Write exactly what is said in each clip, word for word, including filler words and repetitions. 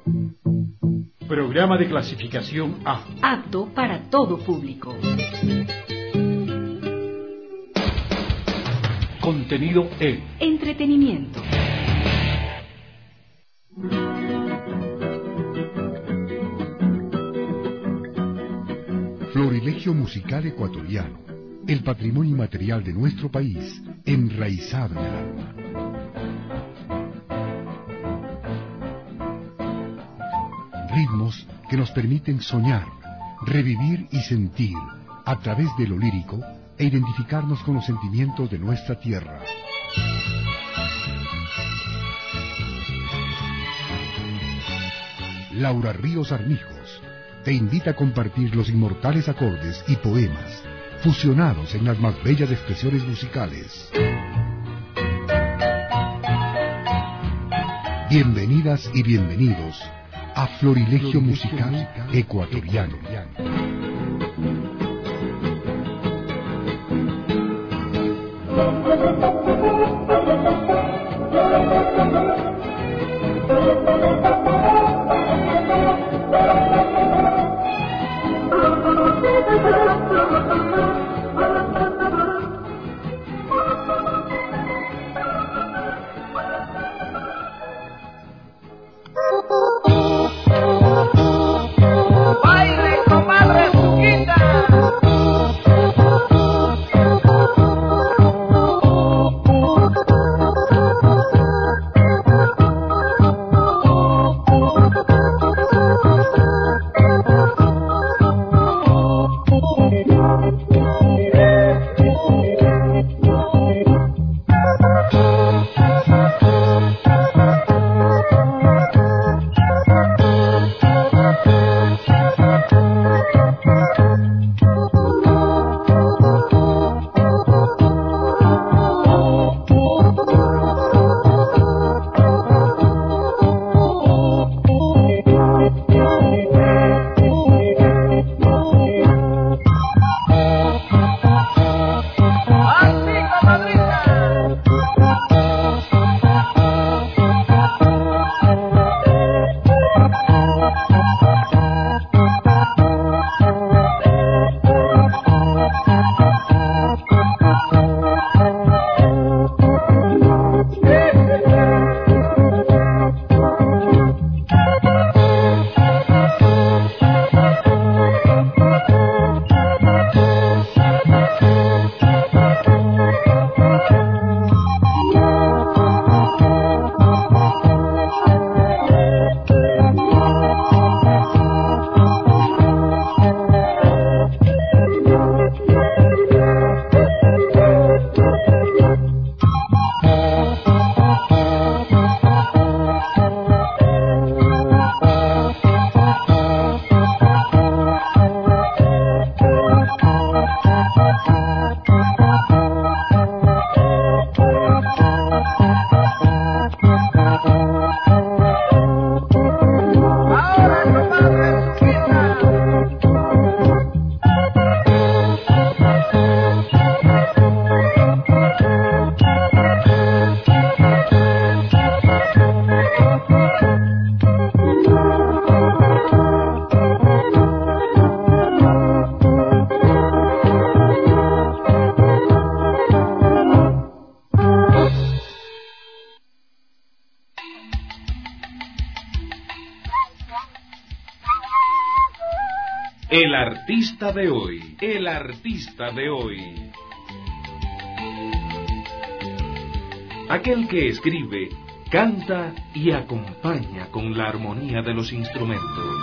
Programa de clasificación A. Apto para todo público. Contenido E. Entretenimiento. Florilegio musical ecuatoriano, el patrimonio inmaterial de nuestro país, enraizado en el alma. Ritmos que nos permiten soñar, revivir y sentir a través de lo lírico e identificarnos con los sentimientos de nuestra tierra. Laura Ríos Armijos te invita a compartir los inmortales acordes y poemas fusionados en las más bellas expresiones musicales. Bienvenidas y bienvenidos a Florilegio Musical Ecuatoriano. El artista de hoy, el artista de hoy. Aquel que escribe, canta y acompaña con la armonía de los instrumentos.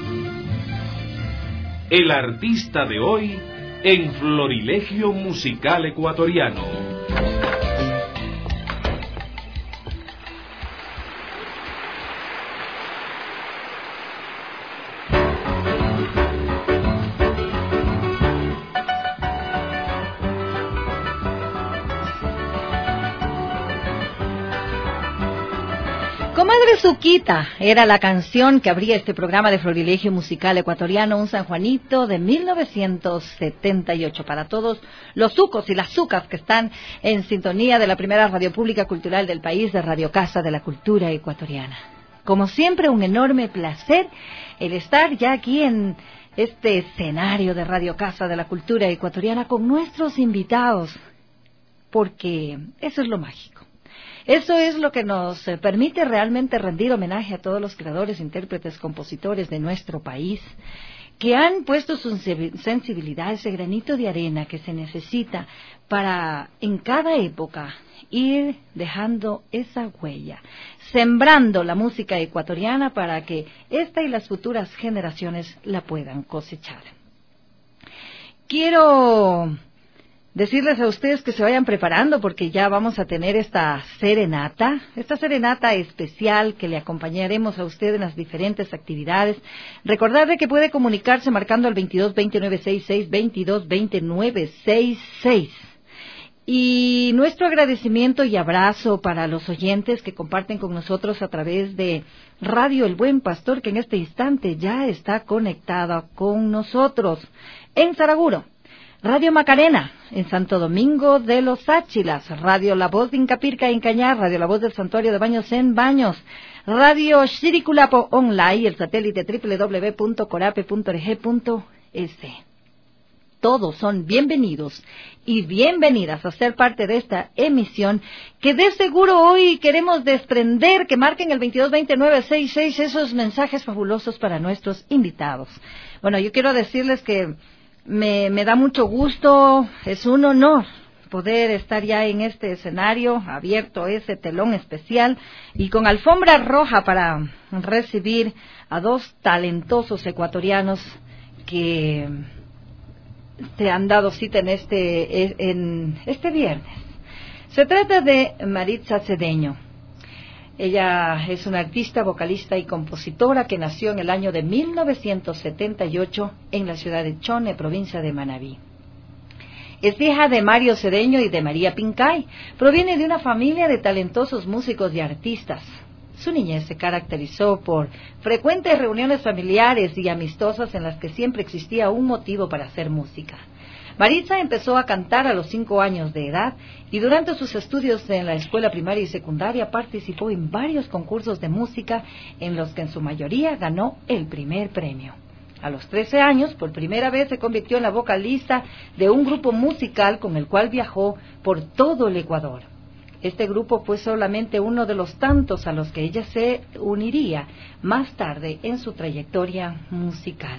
El artista de hoy en Florilegio Musical Ecuatoriano. Comadre Suquita era la canción que abría este programa de Florilegio Musical Ecuatoriano, un San Juanito de mil novecientos setenta y ocho. Para todos los sucos y las sucas que están en sintonía de la primera radio pública cultural del país, de Radio Casa de la Cultura Ecuatoriana. Como siempre, un enorme placer el estar ya aquí en este escenario de Radio Casa de la Cultura Ecuatoriana con nuestros invitados, porque eso es lo mágico. Eso es lo que nos permite realmente rendir homenaje a todos los creadores, intérpretes, compositores de nuestro país, que han puesto su sensibilidad, ese granito de arena que se necesita para, en cada época, ir dejando esa huella, sembrando la música ecuatoriana para que esta y las futuras generaciones la puedan cosechar. Quiero decirles a ustedes que se vayan preparando porque ya vamos a tener esta serenata, esta serenata especial que le acompañaremos a usted en las diferentes actividades. Recordarle que puede comunicarse marcando al veintidós veinte nueve sesenta y seis, veintidós veinte nueve sesenta y seis. Y nuestro agradecimiento y abrazo para los oyentes que comparten con nosotros a través de Radio El Buen Pastor, que en este instante ya está conectada con nosotros. En Saraguro, Radio Macarena, en Santo Domingo de los Áchilas, Radio La Voz de Incapirca en Cañar, Radio La Voz del Santuario de Baños en Baños, Radio Shiriculapo Online, el satélite doble u doble u doble u punto corape punto org punto es. Todos son bienvenidos y bienvenidas a ser parte de esta emisión que de seguro hoy queremos desprender, que marquen el veintidós veinte nueve sesenta y seis esos mensajes fabulosos para nuestros invitados. Bueno, yo quiero decirles que Me, me da mucho gusto, es un honor poder estar ya en este escenario, abierto ese telón especial y con alfombra roja para recibir a dos talentosos ecuatorianos que se han dado cita en este, en este viernes. Se trata de Maritza Cedeño. Ella es una artista, vocalista y compositora que nació en el año de mil novecientos setenta y ocho en la ciudad de Chone, provincia de Manabí. Es hija de Mario Cedeño y de María Pincay. Proviene de una familia de talentosos músicos y artistas. Su niñez se caracterizó por frecuentes reuniones familiares y amistosas en las que siempre existía un motivo para hacer música. Maritza empezó a cantar a los cinco años de edad y durante sus estudios en la escuela primaria y secundaria participó en varios concursos de música en los que en su mayoría ganó el primer premio. A los trece años, por primera vez se convirtió en la vocalista de un grupo musical con el cual viajó por todo el Ecuador. Este grupo fue solamente uno de los tantos a los que ella se uniría más tarde en su trayectoria musical.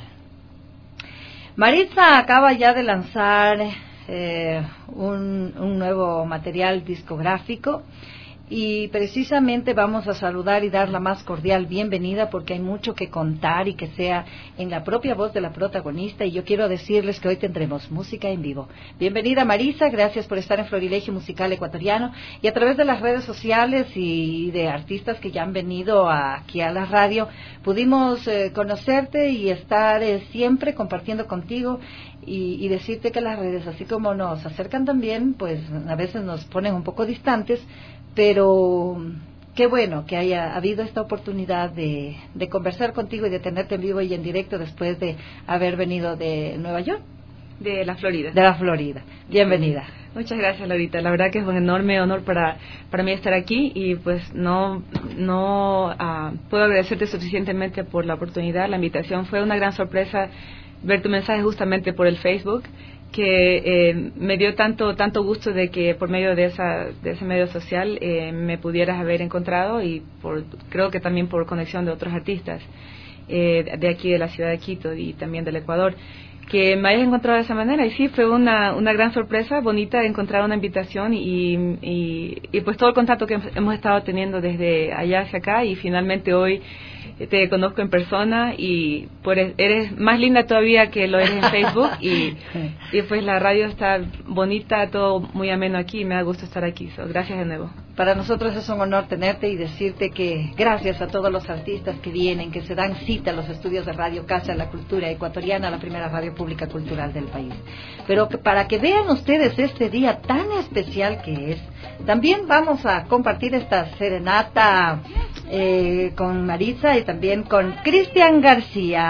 Maritza acaba ya de lanzar eh, un, un nuevo material discográfico y precisamente vamos a saludar y dar la más cordial bienvenida porque hay mucho que contar y que sea en la propia voz de la protagonista y yo quiero decirles que hoy tendremos música en vivo. Bienvenida Maritza, gracias por estar en Florilegio Musical Ecuatoriano y a través de las redes sociales y de artistas que ya han venido a, aquí a la radio pudimos eh, conocerte y estar eh, siempre compartiendo contigo y, y decirte que las redes así como nos acercan también pues a veces nos ponen un poco distantes, pero qué bueno que haya habido esta oportunidad de, de conversar contigo y de tenerte en vivo y en directo después de haber venido de Nueva York. De la Florida. De la Florida. Bienvenida. Muchas gracias, Laurita. La verdad que es un enorme honor para para mí estar aquí y pues no no uh, puedo agradecerte suficientemente por la oportunidad. La invitación fue una gran sorpresa ver tu mensaje justamente por el Facebook, que eh, me dio tanto tanto gusto de que por medio de esa de ese medio social eh, me pudieras haber encontrado y por creo que también por conexión de otros artistas eh, de aquí de la ciudad de Quito y también del Ecuador, que me hayas encontrado de esa manera. Y sí, fue una una gran sorpresa, bonita encontrar una invitación y, y, y pues todo el contacto que hemos estado teniendo desde allá hacia acá y finalmente hoy te conozco en persona y pues eres más linda todavía que lo eres en Facebook y, y pues la radio está bonita, todo muy ameno aquí y me da gusto estar aquí. So, gracias de nuevo. Para nosotros es un honor tenerte y decirte que gracias a todos los artistas que vienen, que se dan cita a los estudios de Radio Casa de la Cultura Ecuatoriana, la primera radio pública cultural del país. Pero que para que vean ustedes este día tan especial que es, también vamos a compartir esta serenata eh, con Maritza y también con Cristian García.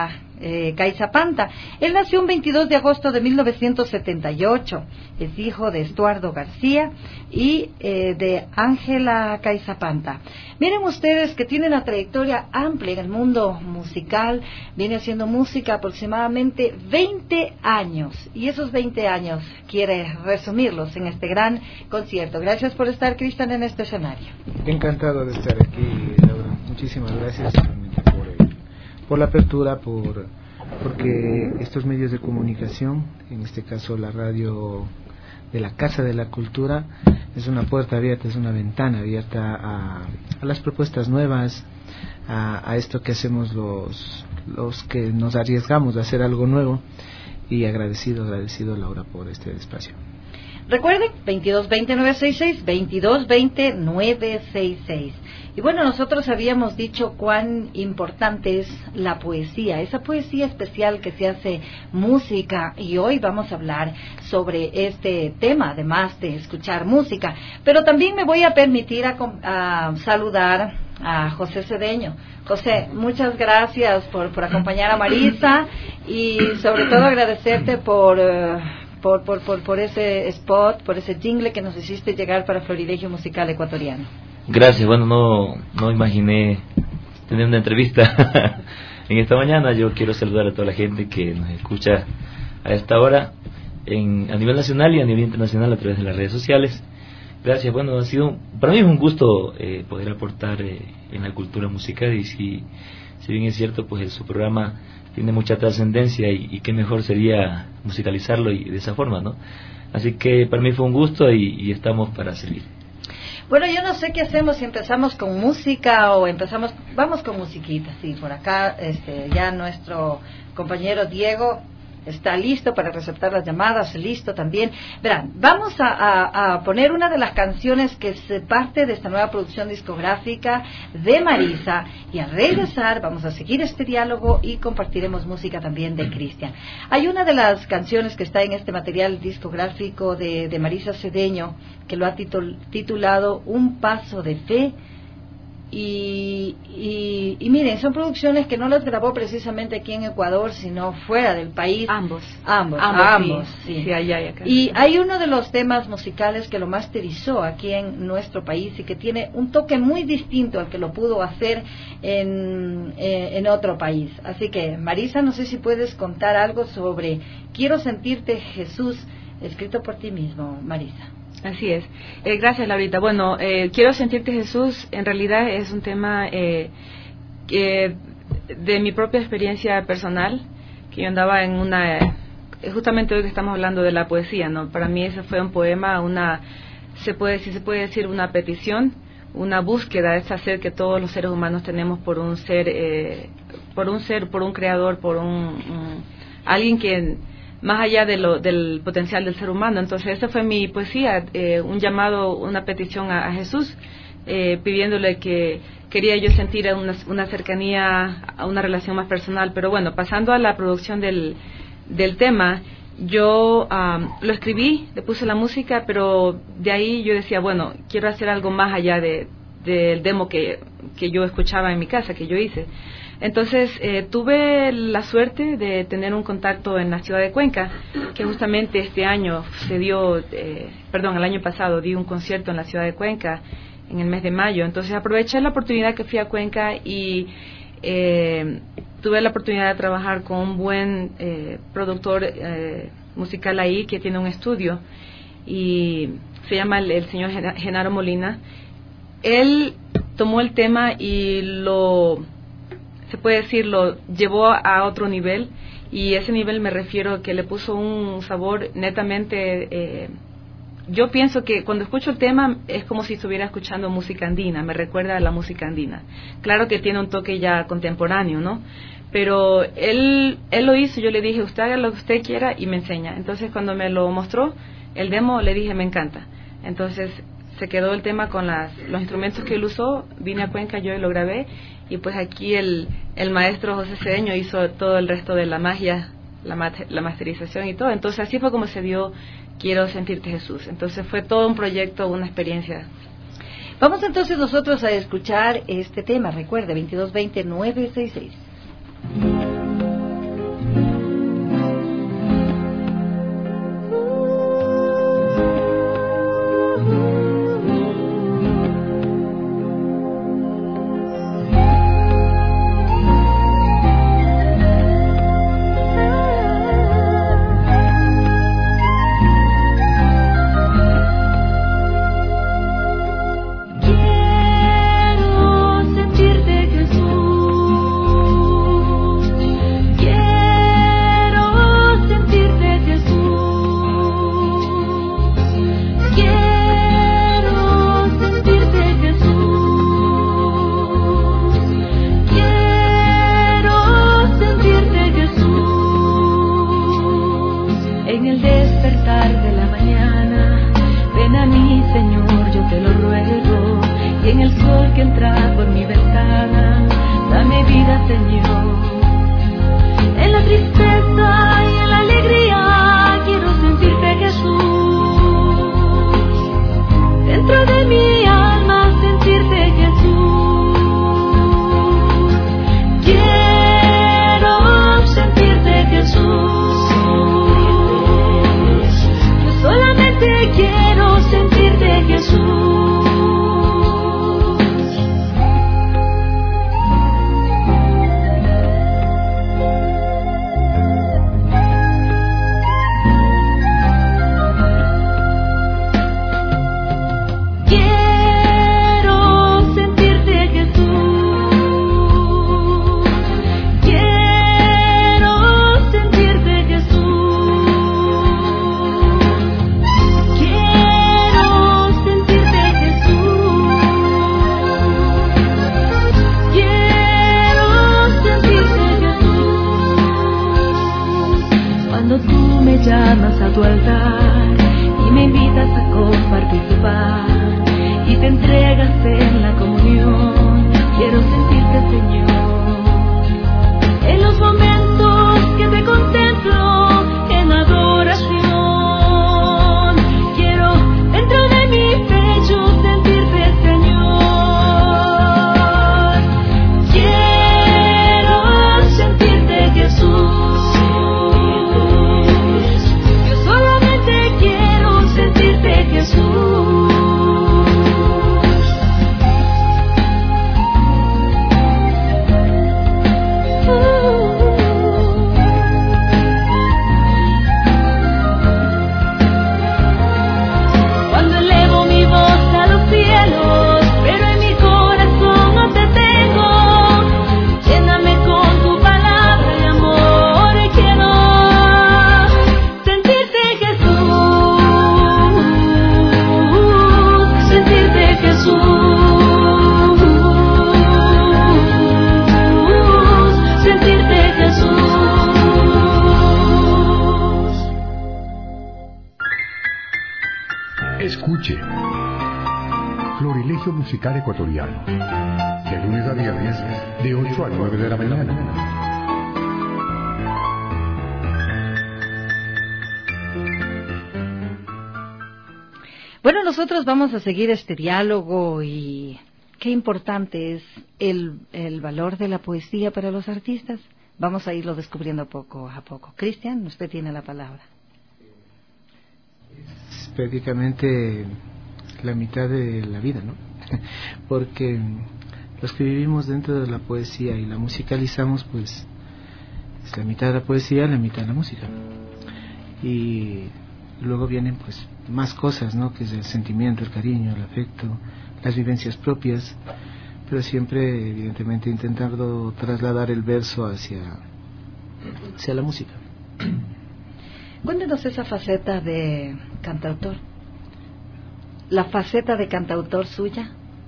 eh, Caizapanta. Él nació un veintidós de agosto de mil novecientos setenta y ocho. Es hijo de Estuardo García y eh, de Ángela Caizapanta. Miren ustedes que tiene una trayectoria amplia en el mundo musical. Viene haciendo música aproximadamente veinte años. Y esos veinte años quiere resumirlos en este gran concierto. Gracias por estar, Cristian, en este escenario. Encantado de estar aquí, Laura. Muchísimas gracias por, el, por la apertura, por porque estos medios de comunicación, en este caso la radio de la Casa de la Cultura, es una puerta abierta, es una ventana abierta a, a las propuestas nuevas, a, a esto que hacemos los, los que nos arriesgamos a hacer algo nuevo, y agradecido, agradecido Laura por este espacio. Recuerden, veintidós veinte nueve sesenta y seis, veintidós veinte nueve sesenta y seis. Y bueno, nosotros habíamos dicho cuán importante es la poesía, esa poesía especial que se hace música, y hoy vamos a hablar sobre este tema, además de escuchar música. Pero también me voy a permitir a, a saludar a José Cedeño. José, muchas gracias por, por acompañar a Marisa, y sobre todo agradecerte por... Uh, Por, por, por, por ese spot, por ese jingle que nos hiciste llegar para Florilegio Musical Ecuatoriano. Gracias, bueno, no, no imaginé tener una entrevista en esta mañana. Yo quiero saludar a toda la gente que nos escucha a esta hora, en, a nivel nacional y a nivel internacional a través de las redes sociales. Gracias, bueno, ha sido, para mí es un gusto eh, poder aportar eh, en la cultura musical, y si, si bien es cierto, pues su programa tiene mucha trascendencia, y, y qué mejor sería musicalizarlo y de esa forma, ¿no? Así que para mí fue un gusto, y, y estamos para servir. Bueno, yo no sé qué hacemos, si empezamos con música o empezamos, vamos con musiquita, sí, por acá este, ya nuestro compañero Diego está listo para receptar las llamadas, listo también. Verán, vamos a, a, a poner una de las canciones que es parte de esta nueva producción discográfica de Marisa, y al regresar vamos a seguir este diálogo y compartiremos música también de Cristian. Hay una de las canciones que está en este material discográfico de, de Marisa Cedeño, que lo ha titul, titulado Un Paso de Fe. Y, y, y miren, son producciones que no las grabó precisamente aquí en Ecuador, sino fuera del país. Ambos. Ambos, ambos, ambos sí. sí. Sí, allá y acá. Y hay uno de los temas musicales que lo masterizó aquí en nuestro país, y que tiene un toque muy distinto al que lo pudo hacer en, eh, en otro país. Así que, Marisa, no sé si puedes contar algo sobre Quiero Sentirte, Jesús, escrito por ti mismo, Marisa. Así es. Eh, gracias, Laurita. Bueno, eh, Quiero Sentirte, Jesús, en realidad es un tema eh, que de mi propia experiencia personal, que yo andaba en una... Justamente hoy que estamos hablando de la poesía, ¿no? Para mí ese fue un poema, una... se puede, si se puede decir, una petición, una búsqueda, esa sed que todos los seres humanos tenemos por un ser, eh, por un ser, por un creador, por un... un alguien que... más allá de lo, del potencial del ser humano. Entonces esa fue mi poesía, eh, un llamado, una petición a, a Jesús, eh, pidiéndole que quería yo sentir una, una cercanía, a una relación más personal. Pero bueno, pasando a la producción del, del tema, yo um, lo escribí, le puse la música, pero de ahí yo decía, bueno, quiero hacer algo más allá de del demo que, que yo escuchaba en mi casa, que yo hice. Entonces eh, tuve la suerte de tener un contacto en la ciudad de Cuenca, que justamente este año se dio, eh, perdón, el año pasado di un concierto en la ciudad de Cuenca en el mes de mayo. Entonces aproveché la oportunidad que fui a Cuenca, y eh, tuve la oportunidad de trabajar con un buen eh, productor eh, musical ahí, que tiene un estudio, y se llama el, el señor Genaro Molina. Él tomó el tema y lo... se puede decir, lo llevó a otro nivel, y ese nivel me refiero que le puso un sabor netamente, eh, yo pienso que cuando escucho el tema es como si estuviera escuchando música andina, me recuerda a la música andina. Claro que tiene un toque ya contemporáneo, ¿no? Pero él, él lo hizo, yo le dije, usted haga lo que usted quiera y me enseña. Entonces cuando me lo mostró, el demo, le dije, me encanta. Entonces se quedó el tema con las, los instrumentos que él usó, vine a Cuenca yo y lo grabé, y pues aquí el, el maestro José Cedeño hizo todo el resto de la magia, la, mat- la masterización y todo. Entonces así fue como se dio Quiero Sentirte, Jesús. Entonces fue todo un proyecto, una experiencia. Vamos entonces nosotros a escuchar este tema. Recuerde, veintidós veinte nueve sesenta y seis. Escuche. Florilegio Musical Ecuatoriano. De lunes a viernes, de ocho a nueve de la mañana. Bueno, nosotros vamos a seguir este diálogo y qué importante es el, el valor de la poesía para los artistas. Vamos a irlo descubriendo poco a poco. Cristian, usted tiene la palabra. Es prácticamente la mitad de la vida, ¿no? Porque los que vivimos dentro de la poesía y la musicalizamos, pues es la mitad de la poesía, la mitad de la música. Y luego vienen pues más cosas, ¿no? Que es el sentimiento, el cariño, el afecto, las vivencias propias, pero siempre evidentemente intentando trasladar el verso hacia, hacia la música. Cuéntenos esa faceta de cantautor, la faceta de cantautor suya,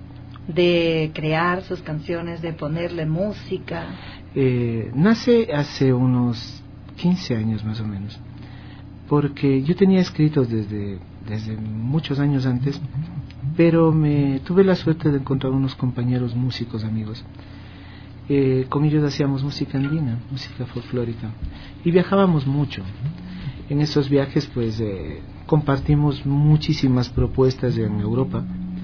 de crear sus canciones, de ponerle música. Eh, nace hace unos quince años más o menos, porque yo tenía escritos desde, desde muchos años antes, pero me tuve la suerte de encontrar unos compañeros músicos amigos. Eh, con ellos hacíamos música andina, música folclórica, y viajábamos mucho. En esos viajes pues eh, compartimos muchísimas propuestas en Europa,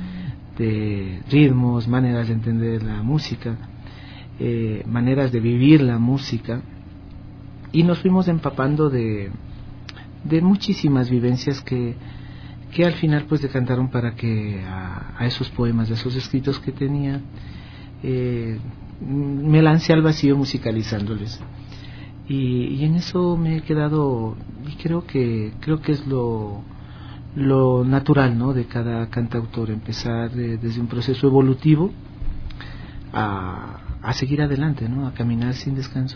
de ritmos, maneras de entender la música, eh, maneras de vivir la música, y nos fuimos empapando de de muchísimas vivencias que, que al final pues decantaron para que a, a esos poemas, a esos escritos que tenía, eh, me lancé al vacío musicalizándoles. Y, y en eso me he quedado, y creo que creo que es lo, lo natural, ¿no?, de cada cantautor, empezar de, desde un proceso evolutivo a, a seguir adelante, ¿no?, a caminar sin descanso.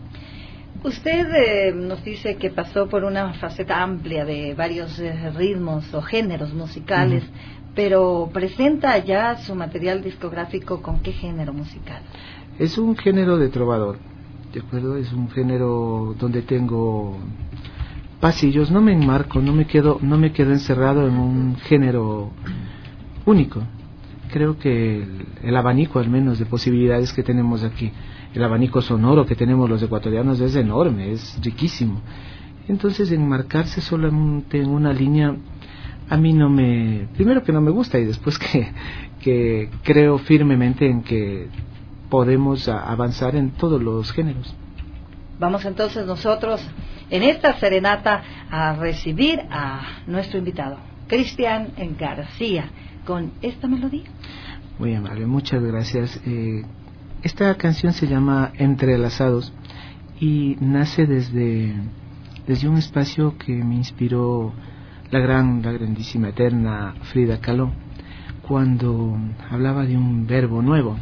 Usted eh, nos dice que pasó por una faceta amplia de varios eh, ritmos o géneros musicales, uh-huh. pero presenta ya su material discográfico ¿con qué género musical? Es un género de trovador, ¿de acuerdo? Es un género donde tengo pasillos, no me enmarco, no me quedo, no me quedo encerrado en un género único. Creo que el, el abanico, al menos, de posibilidades que tenemos aquí, el abanico sonoro que tenemos los ecuatorianos es enorme, es riquísimo. Entonces, enmarcarse solamente en una línea, a mí no me... Primero que no me gusta, y después que, que creo firmemente en que podemos a, avanzar en todos los géneros. Vamos entonces nosotros, en esta serenata, a recibir a nuestro invitado, Cristian García, con esta melodía. Muy amable, muchas gracias. Eh, esta canción se llama Entrelazados y nace desde, desde un espacio que me inspiró la gran, la grandísima, eterna Frida Kahlo, cuando hablaba de un verbo nuevo,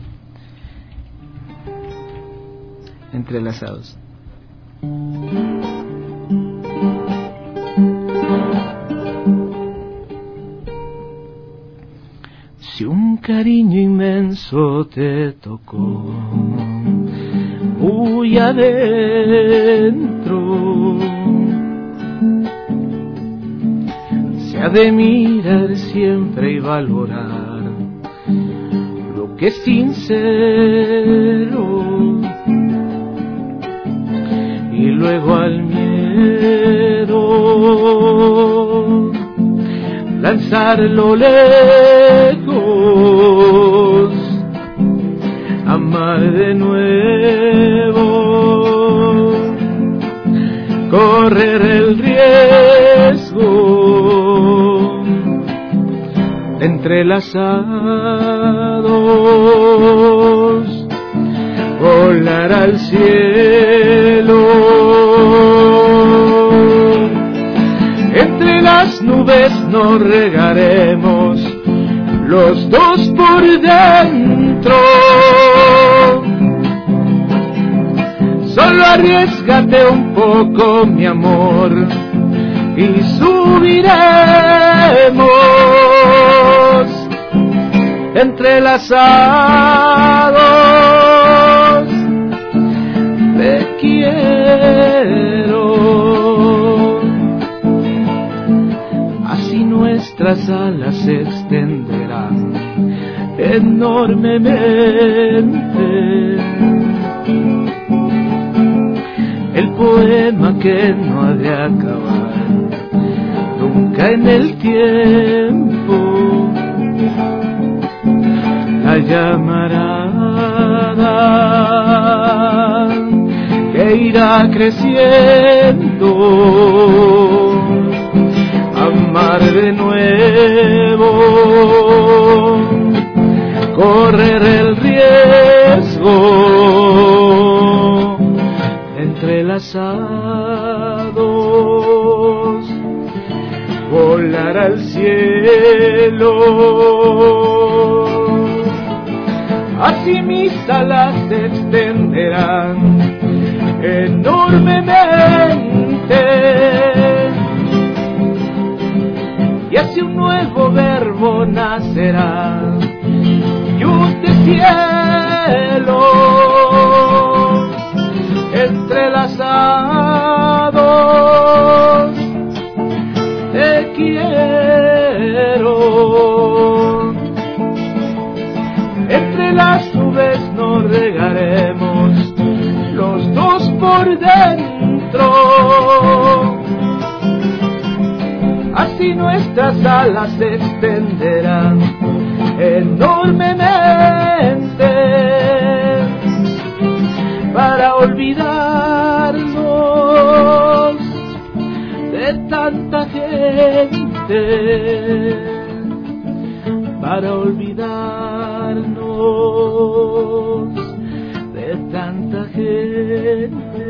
entrelazados. Si un cariño inmenso te tocó muy adentro, se ha de mirar siempre y valorar lo que es sincero, y luego al miedo lanzarlo lejos, amar de nuevo, correr el riesgo, entrelazados, volar al cielo. Entre las nubes nos regaremos los dos por dentro. Solo arriésgate un poco, mi amor, y subiremos entrelazados. Te quiero, así nuestra nuestras alas se extenderán enormemente. El poema que no ha de acabar nunca en el tiempo, la llamarada que irá creciendo, amar de nuevo, correr el riesgo, entrelazados, volar al cielo. Así mis alas se extenderán enormemente, y así un nuevo verbo nacerá, luz de cielo, entrelazados, te quiero. Entre las nubes nos regaremos los dos por dentro, así nuestras alas se extenderán enormemente, para olvidarnos de tanta gente, para olvidarnos de tanta gente.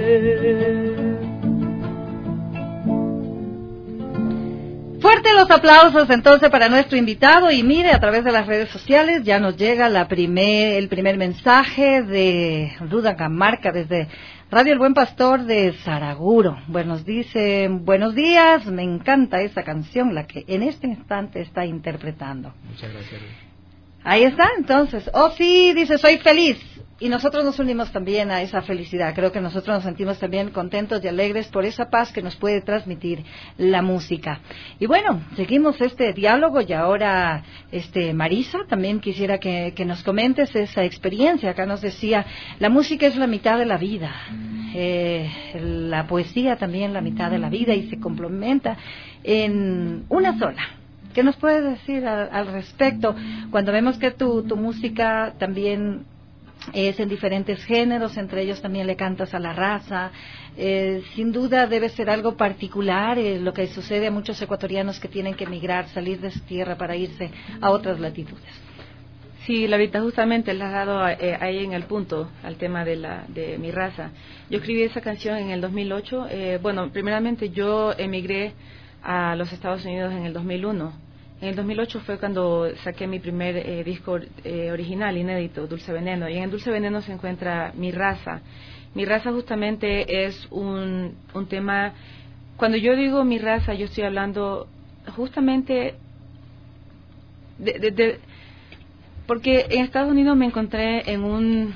Fuerte los aplausos entonces para nuestro invitado, y mire, a través de las redes sociales ya nos llega la primer, el primer mensaje de Ruda Camarca desde Radio El Buen Pastor de Saraguro. Bueno, nos dice: buenos días, me encanta esa canción, la que en este instante está interpretando. Muchas gracias. Ahí está, entonces. Oh, sí, dice, soy feliz. Y nosotros nos unimos también a esa felicidad. Creo que nosotros nos sentimos también contentos y alegres por esa paz que nos puede transmitir la música. Y bueno, seguimos este diálogo, y ahora, este, Marisa, también quisiera que, que nos comentes esa experiencia. Acá nos decía, la música es la mitad de la vida, eh, la poesía también la mitad de la vida, y se complementa en una sola. ¿Qué nos puedes decir al, al respecto? Cuando vemos que tu, tu música también es en diferentes géneros, entre ellos también le cantas a la raza, eh, sin duda debe ser algo particular, eh, lo que sucede a muchos ecuatorianos que tienen que emigrar, salir de su tierra para irse a otras latitudes. Sí, Larita, justamente le has dado eh, ahí en el punto al tema de la de mi raza. Yo escribí esa canción en el dos mil ocho. Eh, bueno, primeramente yo emigré a los Estados Unidos en el dos mil uno. En el dos mil ocho fue cuando saqué mi primer eh, disco eh, original, inédito, Dulce Veneno. Y en el Dulce Veneno se encuentra Mi Raza. Mi Raza justamente es un, un tema... Cuando yo digo mi raza, yo estoy hablando justamente de, de, de... Porque en Estados Unidos me encontré en un...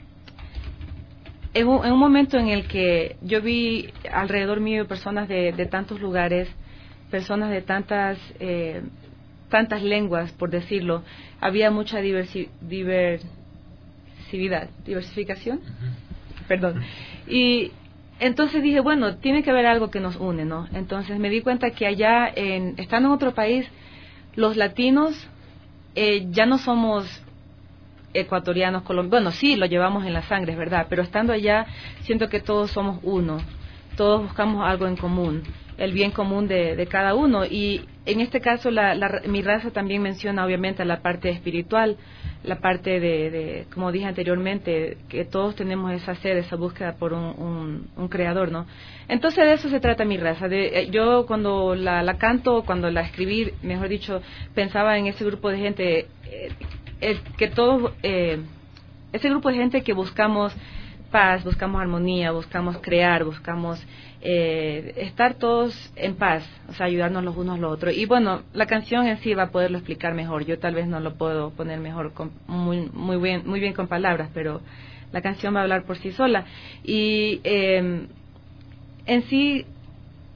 En un, en un momento en el que yo vi alrededor mío personas de, de tantos lugares, personas de tantas... Eh, tantas lenguas, por decirlo. Había mucha diversi diversidad, diversificación, uh-huh. Perdón. Y entonces dije, bueno, tiene que haber algo que nos une, ¿no? Entonces me di cuenta que allá, en, estando en otro país, los latinos eh, ya no somos ecuatorianos, colombianos. Bueno, sí, lo llevamos en la sangre, es verdad, pero estando allá siento que todos somos uno, todos buscamos algo en común, el bien común de, de cada uno. Y en este caso la, la, mi raza también menciona obviamente la parte espiritual, la parte de, de, como dije anteriormente, que todos tenemos esa sed, esa búsqueda por un, un, un creador, ¿no? Entonces de eso se trata mi raza. De, yo cuando la, la canto, cuando la escribí, mejor dicho, pensaba en ese grupo de gente, eh, eh, que todos, eh, ese grupo de gente que buscamos paz, buscamos armonía, buscamos crear, buscamos eh, estar todos en paz, o sea, ayudarnos los unos a los otros. Y bueno, la canción en sí va a poderlo explicar mejor. Yo tal vez no lo puedo poner mejor, con, muy, muy bien, muy bien con palabras, pero la canción va a hablar por sí sola. Y eh, en sí,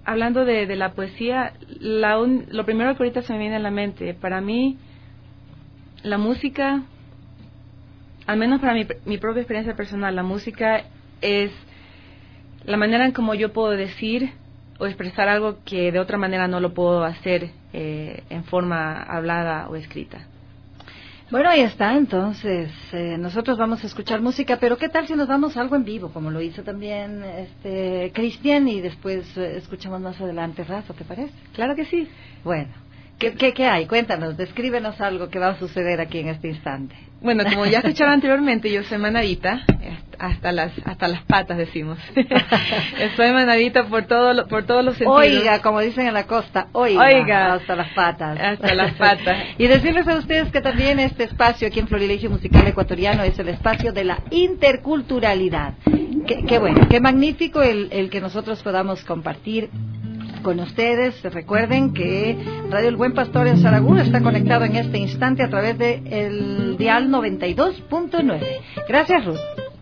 hablando de, de la poesía, la un, lo primero que ahorita se me viene a la mente, para mí, la música, al menos para mi, mi propia experiencia personal, la música es la manera en como yo puedo decir o expresar algo que de otra manera no lo puedo hacer eh, en forma hablada o escrita. Bueno, ahí está, entonces, eh, nosotros vamos a escuchar música, pero ¿qué tal si nos damos algo en vivo, como lo hizo también este Cristian, y después eh, escuchamos más adelante, Rafa, ¿te parece? Claro que sí. Bueno, ¿qué, qué, qué hay? Cuéntanos, descríbenos algo que va a suceder aquí en este instante. Bueno, como ya escucharon anteriormente, yo soy manadita, hasta las hasta las patas decimos. Soy manadita por todo lo, por todos los sentidos. Oiga, como dicen en la costa, oiga, oiga, hasta las patas. Hasta las patas. Y decirles a ustedes que también este espacio aquí en Florilegio Musical Ecuatoriano es el espacio de la interculturalidad. Qué, qué bueno, qué magnífico el, el que nosotros podamos compartir con ustedes. Recuerden que Radio El Buen Pastor en Saragún está conectado en este instante a través de el dial noventa y dos punto nueve. Gracias, Ruth.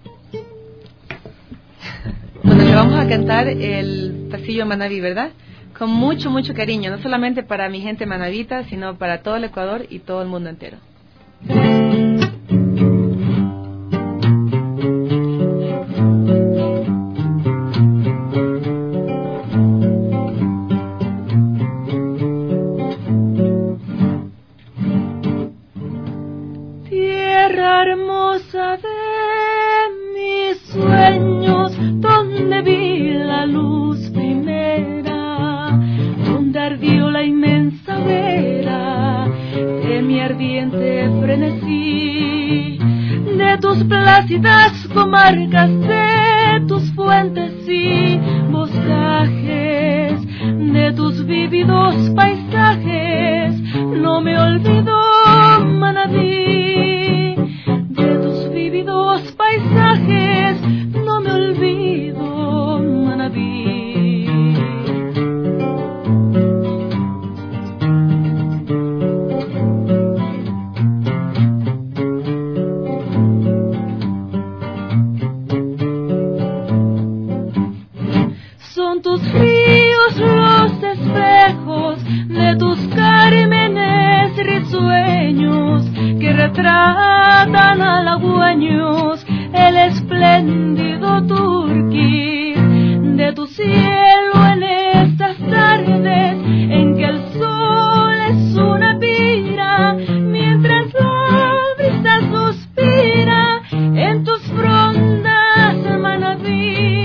Bueno, le vamos a cantar el pasillo Manaví, ¿verdad? Con mucho, mucho cariño, no solamente para mi gente manavita, sino para todo el Ecuador y todo el mundo entero. Hermosa de mis sueños, donde vi la luz primera, donde ardió la inmensa hoguera de mi ardiente frenesí, de tus plácidas comarcas, de tus fuentes y boscajes, de tus vívidos paisajes, no me olvido, Manabí. Vívidos paisajes, no me olvido, Manabí. Son tus ríos los espejos de tus cármenes risueños que retratan halagüeños el espléndido turquís de tu cielo en estas tardes en que el sol es una pira mientras la brisa suspira en tus frondas, Manabí.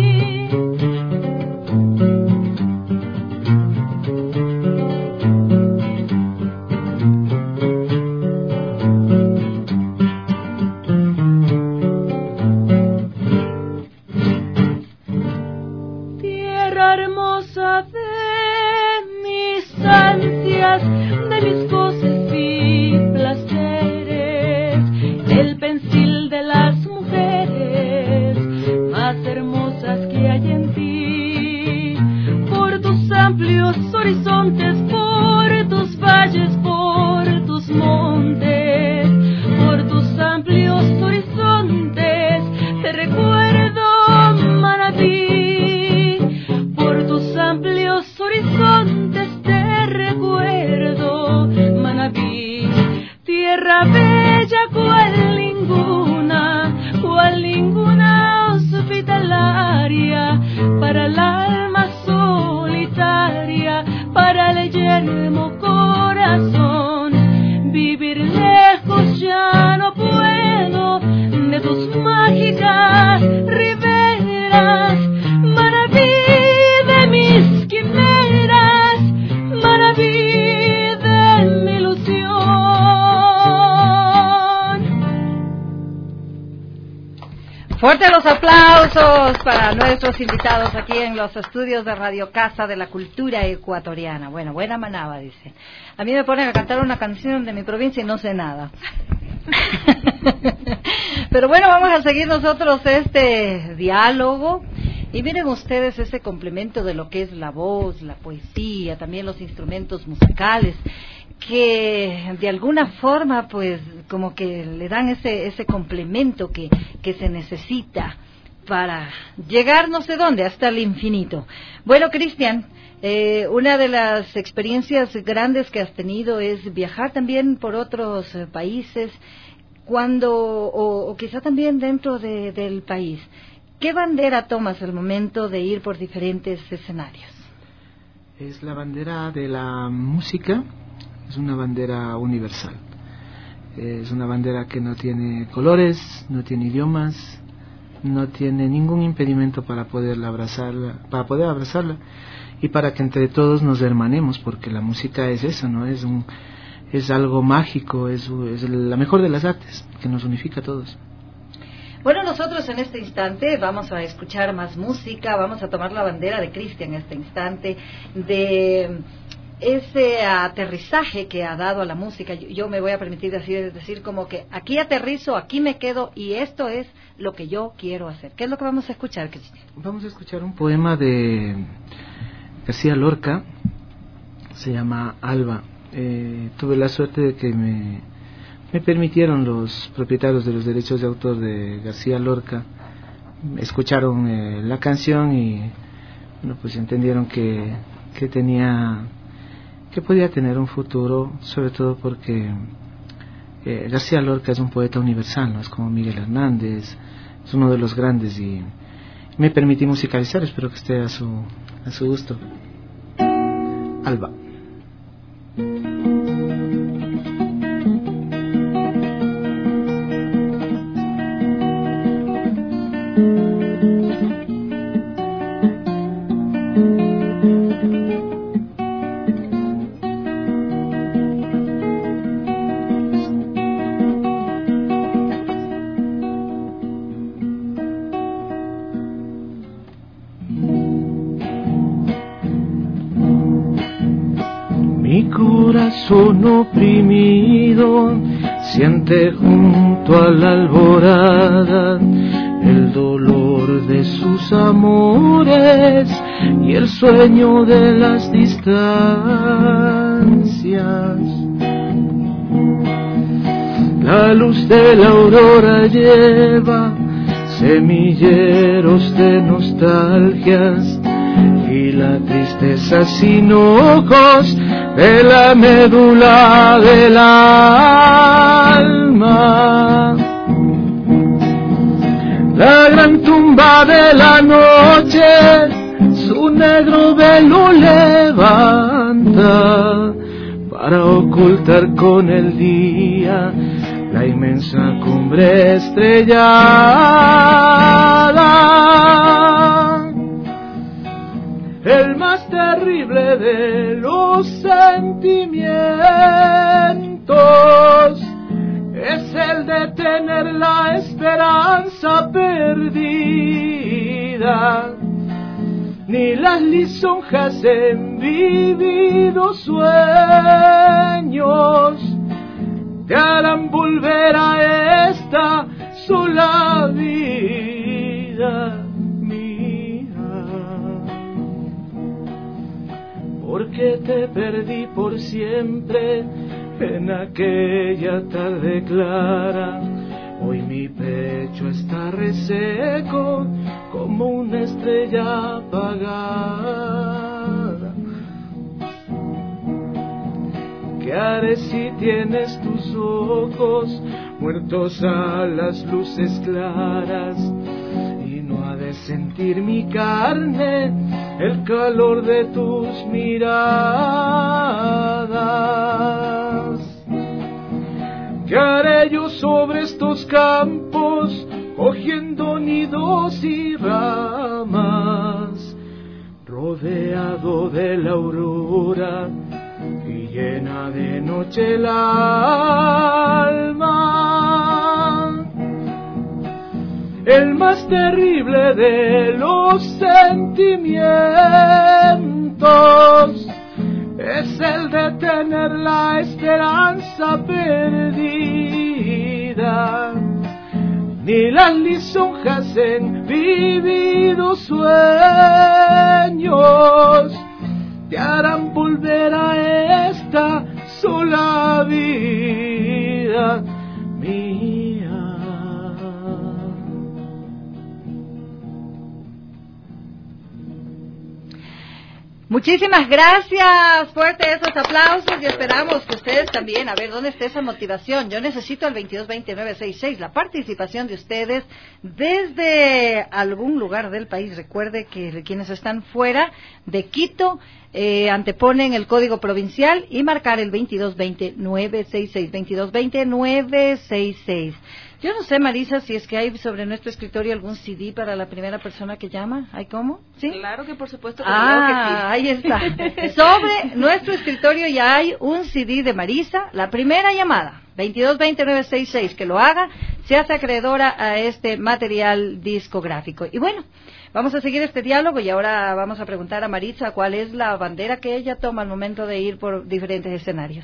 Hermosa de mis ansias, de mis goces y placeres, el pensil de las mujeres más hermosas que hay en ti, por tus amplios horizontes, por tus valles, por tus montes, por tus amplios horizontes, te recuerdo, Manabí. Amplios horizontes te recuerdo, Manabí, tierra bella cual ninguna, cual ninguna hospitalaria, para el alma solitaria, para el yermo corazón, vivir lejos ya no puedo de tus mágicas riberas, Manabí. Mis quimeras, Manabí de mi ilusión. Fuerte los aplausos para nuestros invitados aquí en los estudios de Radio Casa de la Cultura Ecuatoriana. Bueno, buena manaba, dice. A mí me ponen a cantar una canción de mi provincia y no sé nada. Pero bueno, vamos a seguir nosotros este diálogo. Y miren ustedes ese complemento de lo que es la voz, la poesía, también los instrumentos musicales, que de alguna forma pues como que le dan ese ese complemento que, que se necesita para llegar no sé dónde, hasta el infinito. Bueno, Cristian, eh, una de las experiencias grandes que has tenido es viajar también por otros eh, países, cuando o, o quizá también dentro de, del país. ¿Qué bandera tomas al momento de ir por diferentes escenarios? Es la bandera de la música, es una bandera universal. Es una bandera que no tiene colores, no tiene idiomas, no tiene ningún impedimento para poderla abrazarla, para poder abrazarla y para que entre todos nos hermanemos, porque la música es eso, ¿no? Es un es algo mágico, es, es la mejor de las artes que nos unifica a todos. Bueno, nosotros en este instante vamos a escuchar más música, vamos a tomar la bandera de Cristian en este instante, de ese aterrizaje que ha dado a la música. Yo, yo me voy a permitir decir, decir como que aquí aterrizo, aquí me quedo y esto es lo que yo quiero hacer. ¿Qué es lo que vamos a escuchar, Cristian? Vamos a escuchar un poema de García Lorca, se llama Alba. Eh, tuve la suerte de que me, me permitieron los propietarios de los derechos de autor de García Lorca, escucharon eh, la canción y bueno, pues entendieron que, que tenía que podía tener un futuro, sobre todo porque eh, García Lorca es un poeta universal, ¿no? Es como Miguel Hernández, es uno de los grandes y me permití musicalizar, espero que esté a su, a su gusto. Alba. Corazón oprimido siente junto a la alborada el dolor de sus amores y el sueño de las distancias. La luz de la aurora lleva semilleros de nostalgias y la tristeza sin ojos de la médula del alma. La gran tumba de la noche su negro velo levanta para ocultar con el día la inmensa cumbre estrellada. El más terrible de los sentimientos es el de tener la esperanza perdida. Ni las lisonjas en vividos sueños te harán volver a esta sola vida. Porque te perdí por siempre en aquella tarde clara. Hoy mi pecho está reseco como una estrella apagada. ¿Qué haré si tienes tus ojos muertos a las luces claras? Y no ha de sentir mi carne el calor de tus miradas. ¿Qué haré yo sobre estos campos, cogiendo nidos y ramas, rodeado de la aurora y llena de noche el alma? El más terrible de los sentimientos es el de tener la esperanza perdida. Ni las lisonjas en vividos sueños te harán volver a esta sola vida mía. Muchísimas gracias, fuerte esos aplausos y esperamos que ustedes también, a ver, ¿dónde está esa motivación? Yo necesito el veintidós veinte nueve sesenta y seis, la participación de ustedes desde algún lugar del país. Recuerde que quienes están fuera de Quito eh, anteponen el código provincial y marcar el veintidós veinte nueve sesenta y seis, veintidós veinte nueve sesenta y seis. Yo no sé, Marisa, si es que hay sobre nuestro escritorio algún C D para la primera persona que llama. ¿Hay cómo? ¿Sí? Claro que por supuesto. Que ah, que sí. Ahí está. Sobre nuestro escritorio ya hay un C D de Marisa. La primera llamada, veintidós veinte nueve sesenta y seis, que lo haga, se hace acreedora a este material discográfico. Y bueno, vamos a seguir este diálogo y ahora vamos a preguntar a Marisa cuál es la bandera que ella toma al momento de ir por diferentes escenarios.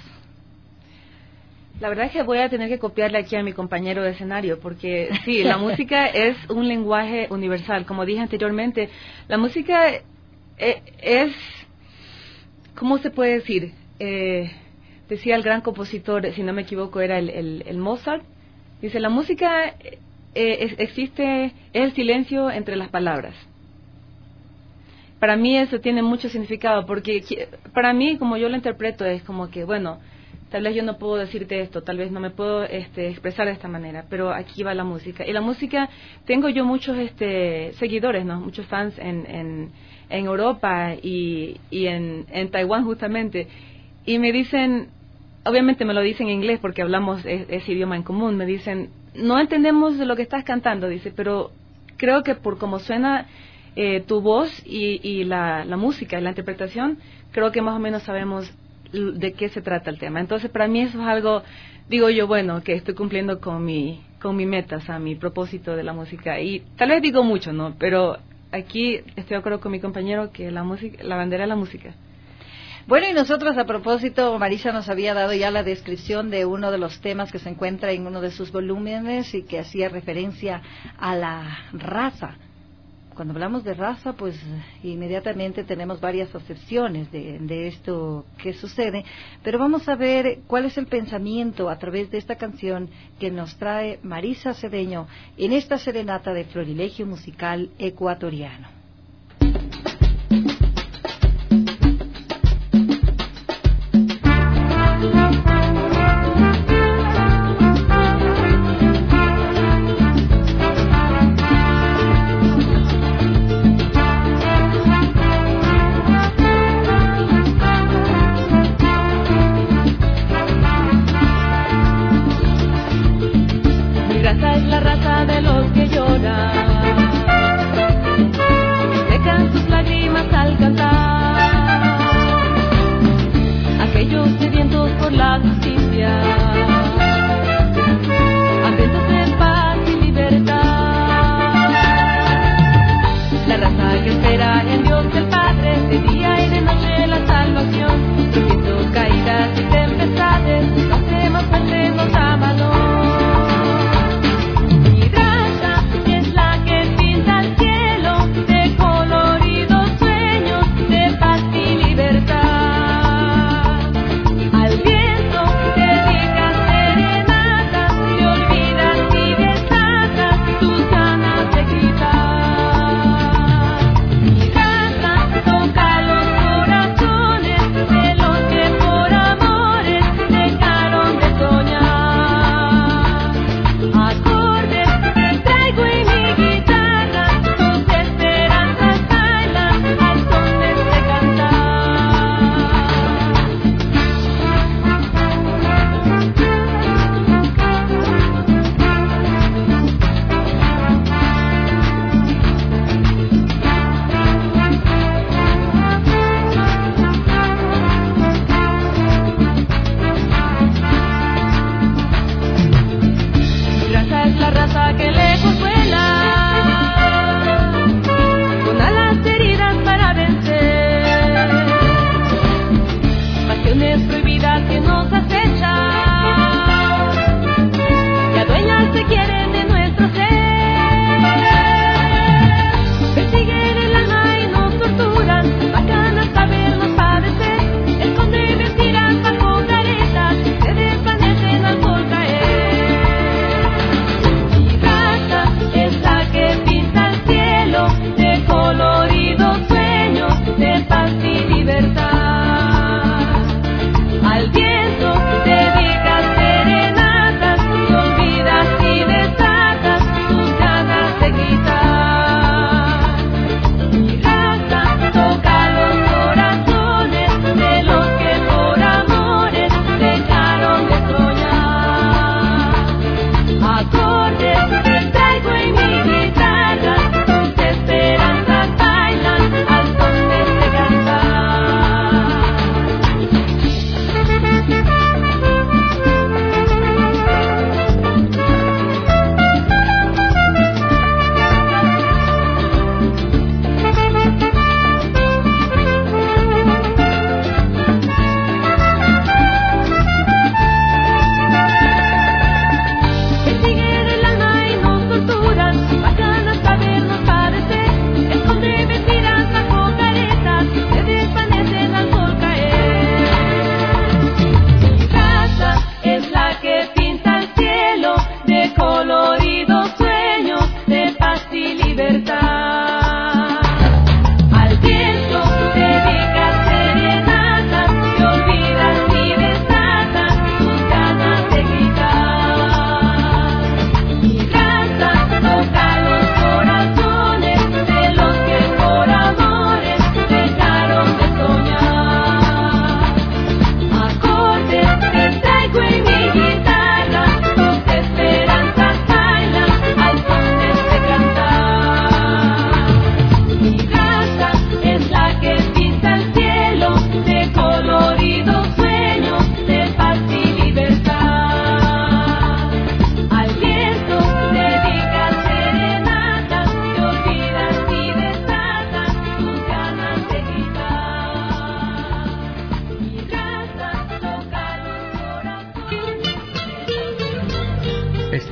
La verdad es que voy a tener que copiarle aquí a mi compañero de escenario, porque sí, la música es un lenguaje universal. Como dije anteriormente, la música es, ¿cómo se puede decir? Eh, decía el gran compositor, si no me equivoco, era el, el, el Mozart. Dice, la música eh, es, existe, es el silencio entre las palabras. Para mí eso tiene mucho significado, porque para mí, como yo lo interpreto, es como que, bueno, tal vez yo no puedo decirte esto, tal vez no me puedo este, expresar de esta manera, pero aquí va la música. Y la música, tengo yo muchos este, seguidores, ¿no? Muchos fans en, en, en Europa y, y en, en Taiwán justamente. Y me dicen, obviamente me lo dicen en inglés porque hablamos es, ese idioma en común, me dicen, no entendemos lo que estás cantando, dice, pero creo que por cómo suena eh, tu voz y, y la, la música y la interpretación, creo que más o menos sabemos de qué se trata el tema. Entonces, para mí eso es algo, digo yo, bueno, que estoy cumpliendo con mi con mi meta, o sea, mi propósito de la música. Y tal vez digo mucho, ¿no? Pero aquí estoy de acuerdo con mi compañero que la música, la bandera es la música. Bueno, y nosotros a propósito, Marisa nos había dado ya la descripción de uno de los temas que se encuentra en uno de sus volúmenes y que hacía referencia a la raza. Cuando hablamos de raza, pues inmediatamente tenemos varias acepciones de, de esto que sucede, pero vamos a ver cuál es el pensamiento a través de esta canción que nos trae Marisa Cedeño en esta serenata de Florilegio Musical Ecuatoriano. La raza de los que lloran,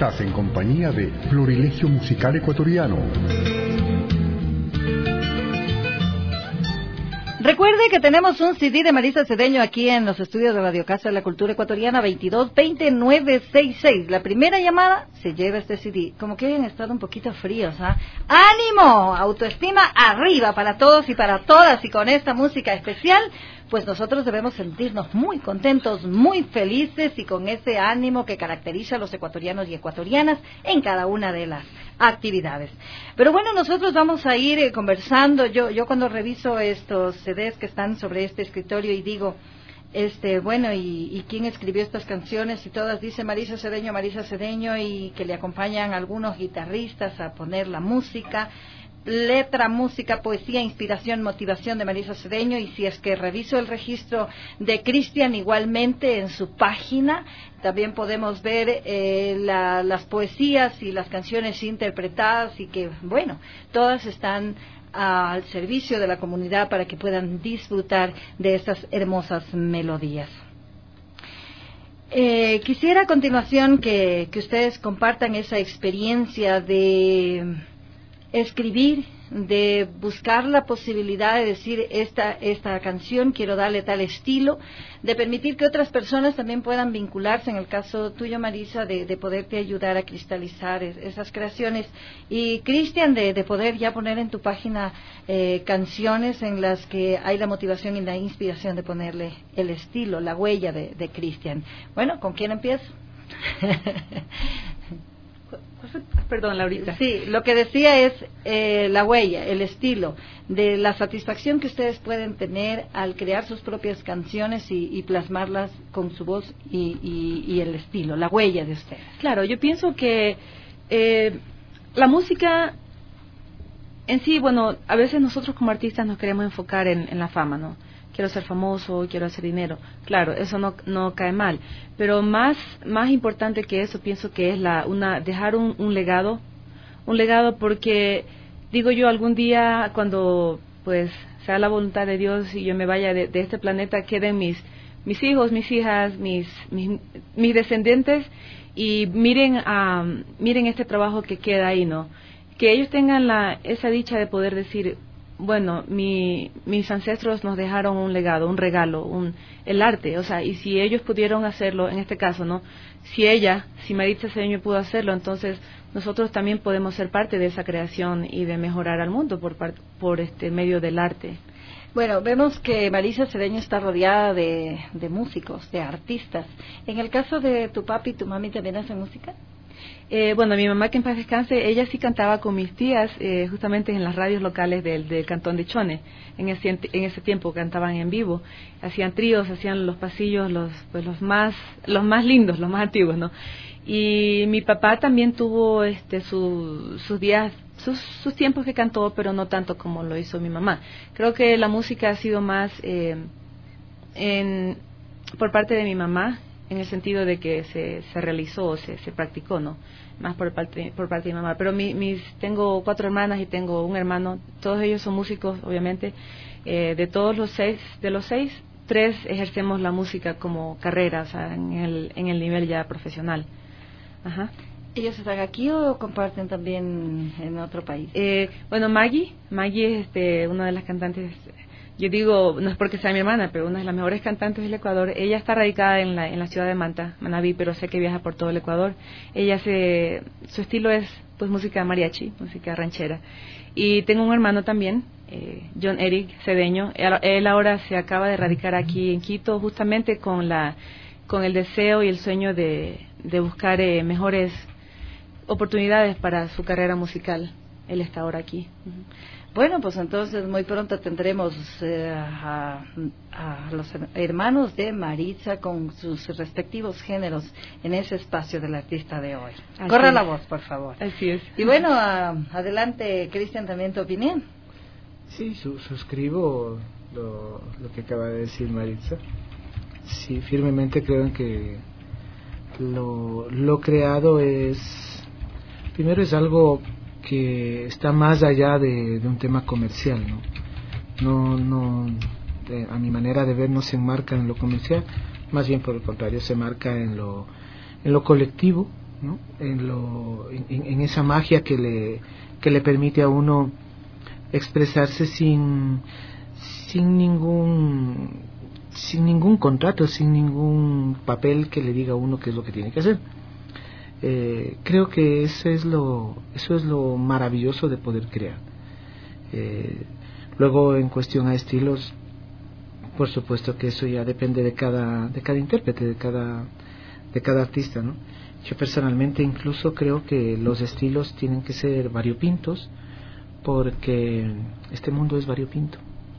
Estás en compañía de Florilegio Musical Ecuatoriano. Recuerde que tenemos un C D de Marisa Cedeño aquí en los estudios de Radio Casa de la Cultura Ecuatoriana, veintidós veinte nueve sesenta y seis. La primera llamada se lleva este C D. Como que hayan estado un poquito fríos, ¿ah? ¡Ánimo! Autoestima arriba para todos y para todas. Y con esta música especial, pues nosotros debemos sentirnos muy contentos, muy felices y con ese ánimo que caracteriza a los ecuatorianos y ecuatorianas en cada una de las actividades. Pero bueno, nosotros vamos a ir eh, conversando. Yo yo cuando reviso estos C Ds que están sobre este escritorio y digo, este bueno, ¿y, y quién escribió estas canciones? Y todas dice Marisa Cedeño, Marisa Cedeño, y que le acompañan algunos guitarristas a poner la música. Letra, música, poesía, inspiración, motivación de Marisa Cedeño. Y si es que reviso el registro de Cristian, igualmente en su página también podemos ver eh, la, las poesías y las canciones interpretadas, y que bueno, todas están ah, al servicio de la comunidad para que puedan disfrutar de estas hermosas melodías. Eh, quisiera a continuación que, que ustedes compartan esa experiencia de escribir, de buscar la posibilidad de decir esta esta canción quiero darle tal estilo, de permitir que otras personas también puedan vincularse, en el caso tuyo, Marisa, de, de poderte ayudar a cristalizar es, esas creaciones, y Cristian, de, de poder ya poner en tu página eh, canciones en las que hay la motivación y la inspiración de ponerle el estilo, la huella de, de Cristian. Bueno, ¿con quién empiezo? Perdón, Laurita. Sí, lo que decía es eh, la huella, el estilo, de la satisfacción que ustedes pueden tener al crear sus propias canciones y, y plasmarlas con su voz y, y, y el estilo, la huella de ustedes. Claro, yo pienso que eh, la música en sí, bueno, a veces nosotros como artistas nos queremos enfocar en, en la fama, ¿no? Quiero ser famoso, quiero hacer dinero. Claro, eso no no cae mal, pero más más importante que eso pienso que es la una dejar un, un legado, un legado porque digo yo, algún día cuando pues sea la voluntad de Dios y yo me vaya de, de este planeta, queden mis mis hijos, mis hijas, mis mis, mis descendientes y miren a miren este trabajo que queda ahí, ¿no? Que ellos tengan la esa dicha de poder decir, bueno, mi, mis ancestros nos dejaron un legado, un regalo, un, el arte, o sea, y si ellos pudieron hacerlo, en este caso, ¿no? Si ella, si Marisa Cedeño pudo hacerlo, entonces nosotros también podemos ser parte de esa creación y de mejorar al mundo por, por este medio del arte. Bueno, vemos que Marisa Cedeño está rodeada de, de músicos, de artistas. En el caso de tu papi y tu mami, ¿también hacen música? Eh, bueno, mi mamá, que en paz descanse, ella sí cantaba con mis tías, eh, justamente en las radios locales del, del Cantón de Chone. En ese, en ese tiempo cantaban en vivo, hacían tríos, hacían los pasillos, los pues los más los más lindos, los más antiguos, ¿no? Y mi papá también tuvo este su, sus días, sus, sus tiempos que cantó, pero no tanto como lo hizo mi mamá. Creo que la música ha sido más eh, en, por parte de mi mamá, en el sentido de que se, se realizó, se, se practicó, ¿no? Más por parte, por parte de mi mamá. Pero mi, mis, tengo cuatro hermanas y tengo un hermano, todos ellos son músicos, obviamente. Eh, de todos los seis, de los seis, tres ejercemos la música como carrera, o sea, en el, en el nivel ya profesional. Ajá. ¿Ellos están aquí o comparten también en otro país? Eh, bueno, Maggie, Maggie es este, una de las cantantes. Yo digo, no es porque sea mi hermana, pero una de las mejores cantantes del Ecuador. Ella está radicada en la en la ciudad de Manta, Manabí, pero sé que viaja por todo el Ecuador. Ella se, su estilo es pues música mariachi, música ranchera. Y tengo un hermano también, eh, John Eric Cedeño. Él, él ahora se acaba de radicar aquí en Quito, justamente con la con el deseo y el sueño de, de buscar eh, mejores oportunidades para su carrera musical. Él está ahora aquí. Uh-huh. Bueno, pues entonces muy pronto tendremos eh, a, a los hermanos de Marisa con sus respectivos géneros en ese espacio del artista de hoy. Así Corra es. La voz, por favor. Así es. Y bueno, a, adelante, Cristian, también tu opinión. Sí, su, suscribo lo, lo que acaba de decir Marisa. Sí, firmemente creo en que lo, lo creado es, primero es algo que está más allá de, de un tema comercial, no, no, no de, a mi manera de ver no se enmarca en lo comercial, más bien por el contrario se marca en lo, en lo colectivo, ¿no? En, lo, en, en esa magia que le, que le permite a uno expresarse sin, sin ningún, sin ningún contrato, sin ningún papel que le diga a uno qué es lo que tiene que hacer. Eh, creo que eso es lo, eso es lo maravilloso de poder crear. Eh, luego, en cuestión a estilos, por supuesto que eso ya depende de cada, de cada intérprete, de cada, de cada artista, ¿no? Yo personalmente incluso creo que los estilos tienen que ser variopintos, porque este mundo es variopinto.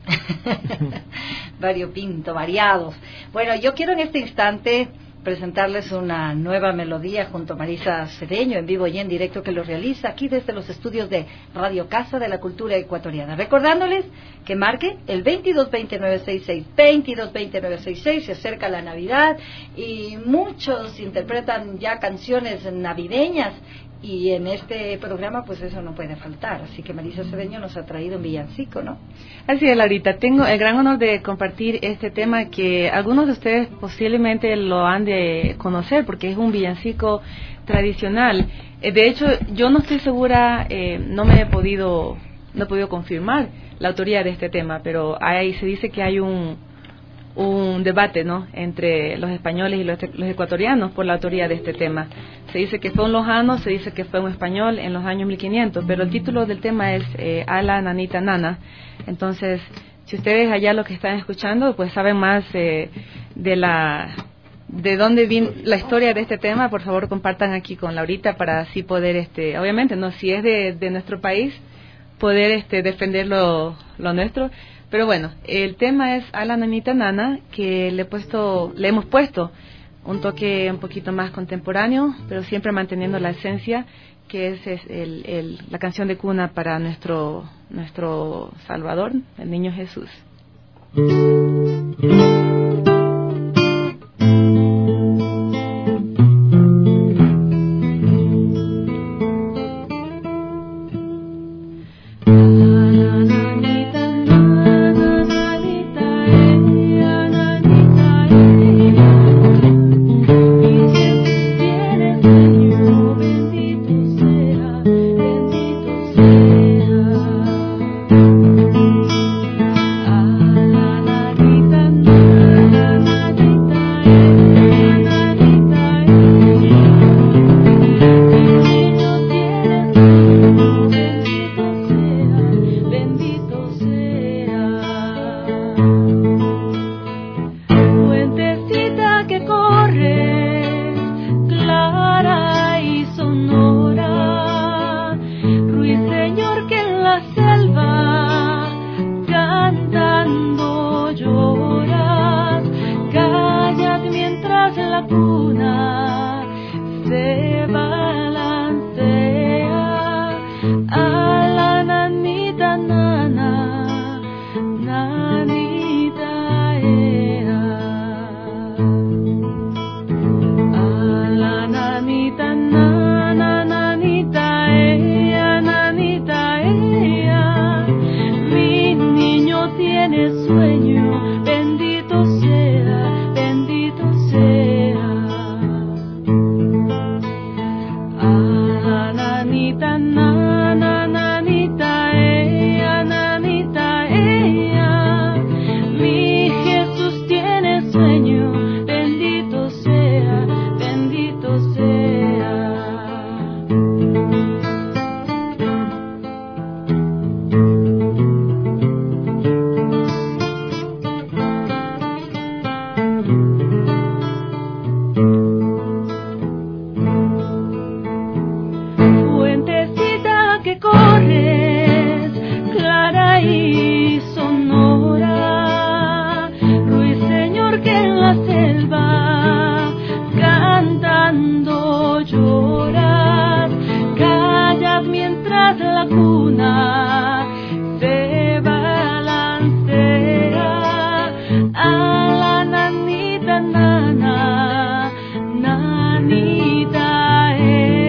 Variopinto, variados. Bueno, yo quiero en este instante presentarles una nueva melodía junto a Marisa Cedeño, en vivo y en directo, que lo realiza aquí desde los estudios de Radio Casa de la Cultura Ecuatoriana. Recordándoles que marque el veintidós veinte nueve sesenta y seis, veintidós veinte nueve sesenta y seis, se acerca la Navidad y muchos interpretan ya canciones navideñas, y en este programa pues eso no puede faltar, así que Marisa Cedeño nos ha traído un villancico, ¿no? Así es, Laurita, tengo el gran honor de compartir este tema que algunos de ustedes posiblemente lo han de conocer porque es un villancico tradicional. Eh, de hecho, yo no estoy segura, eh, no me he podido, no he podido confirmar la autoría de este tema, pero ahí se dice que hay un un debate, ¿no?, entre los españoles y los, los ecuatorianos por la autoría de este tema. Se dice que fue un lojano, se dice que fue un español en los años mil quinientos, pero el título del tema es eh, Ala Nanita Nana. Entonces, si ustedes allá lo que están escuchando, pues saben más eh, de la de dónde viene la historia de este tema, por favor compartan aquí con Laurita para así poder, este, obviamente, no, si es de, de nuestro país, poder este, defender lo, lo nuestro. Pero bueno, el tema es A la Nanita Nana, que le, he puesto, le hemos puesto un toque un poquito más contemporáneo, pero siempre manteniendo la esencia, que es, es el, el, la canción de cuna para nuestro, nuestro Salvador, el Niño Jesús.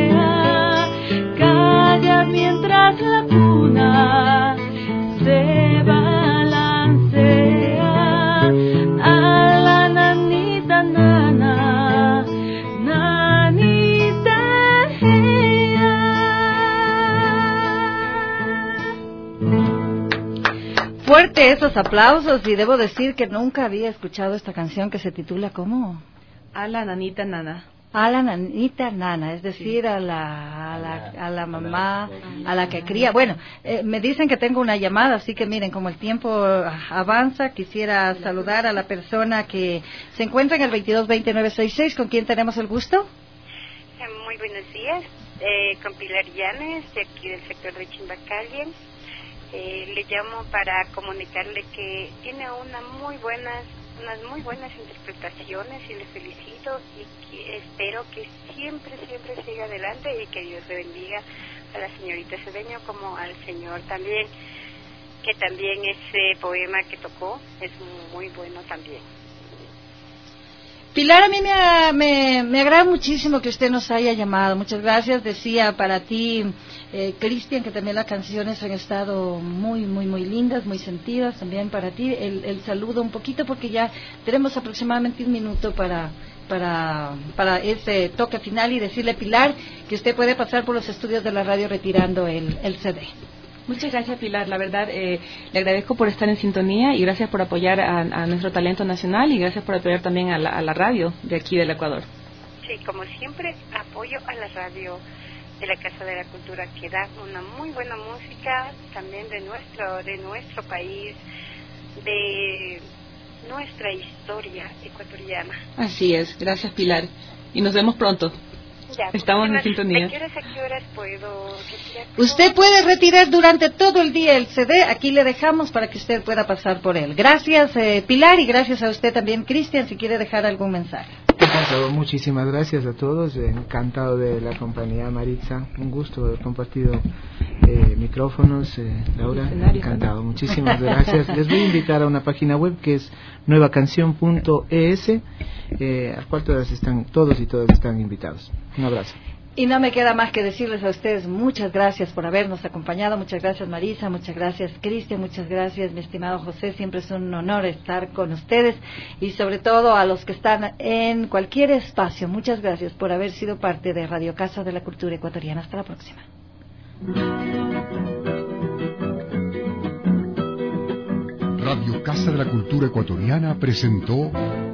Mientras la cuna se fuerte esos aplausos y debo decir que nunca había escuchado esta canción que se titula ¿cómo? A la nanita nana. A la nanita nana, es decir, sí. a, la, a, la, a la mamá, a la que cría. Bueno, eh, me dicen que tengo una llamada, así que miren, como el tiempo avanza, quisiera saludar a la persona que se encuentra en el veintidós veinte nueve sesenta y seis, ¿con quién tenemos el gusto? Muy buenos días, eh, con Pilar Llanes, de aquí del sector de Chimbacalli. Eh, le llamo para comunicarle que tiene una muy buenas, unas muy buenas interpretaciones y le felicito y que espero que siempre, siempre siga adelante y que Dios le bendiga a la señorita Cedeño como al señor también, que también ese poema que tocó es muy bueno también. Pilar, a mí me, me, me agrada muchísimo que usted nos haya llamado. Muchas gracias. Decía para ti, eh, Cristian, que también las canciones han estado muy, muy, muy lindas, muy sentidas. También para ti el, el saludo un poquito, porque ya tenemos aproximadamente un minuto para, para, para ese toque final y decirle, Pilar, que usted puede pasar por los estudios de la radio retirando el, el C D. Muchas gracias, Pilar. La verdad, eh, le agradezco por estar en sintonía y gracias por apoyar a, a nuestro talento nacional y gracias por apoyar también a la, a la radio de aquí del Ecuador. Sí, como siempre, apoyo a la radio de la Casa de la Cultura, que da una muy buena música también de nuestro, de nuestro país, de nuestra historia ecuatoriana. Así es. Gracias, Pilar. Y nos vemos pronto. Ya, estamos en sintonía. ¿De qué horas a qué horas puedo retirar? Usted puede retirar durante todo el día el C D, aquí le dejamos para que usted pueda pasar por él. Gracias, eh, Pilar, y gracias a usted también, Cristian, si quiere dejar algún mensaje. Encantado, muchísimas gracias a todos, encantado de la compañía, Maritza, un gusto haber compartido eh, micrófonos, eh, Laura, encantado, muchísimas gracias. Les voy a invitar a una página web que es nueva canción punto e ese, eh, al cual todas están, todos y todas están invitados. Un abrazo. Y no me queda más que decirles a ustedes muchas gracias por habernos acompañado, muchas gracias Marisa, muchas gracias Cristian, muchas gracias mi estimado José, siempre es un honor estar con ustedes y sobre todo a los que están en cualquier espacio, muchas gracias por haber sido parte de Radio Casa de la Cultura Ecuatoriana. Hasta la próxima. Radio Casa de la Cultura Ecuatoriana presentó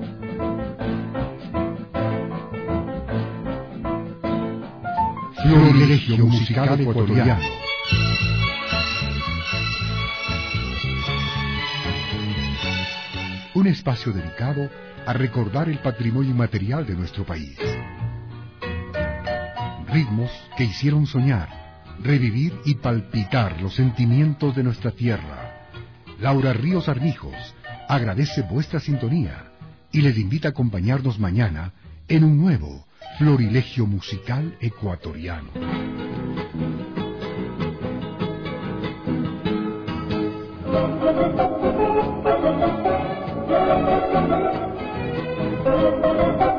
Florilegio Musical Ecuatoriano. Un espacio dedicado a recordar el patrimonio inmaterial de nuestro país. Ritmos que hicieron soñar, revivir y palpitar los sentimientos de nuestra tierra. Laura Ríos Armijos agradece vuestra sintonía y les invita a acompañarnos mañana en un nuevo Florilegio Musical Ecuatoriano. Thank you.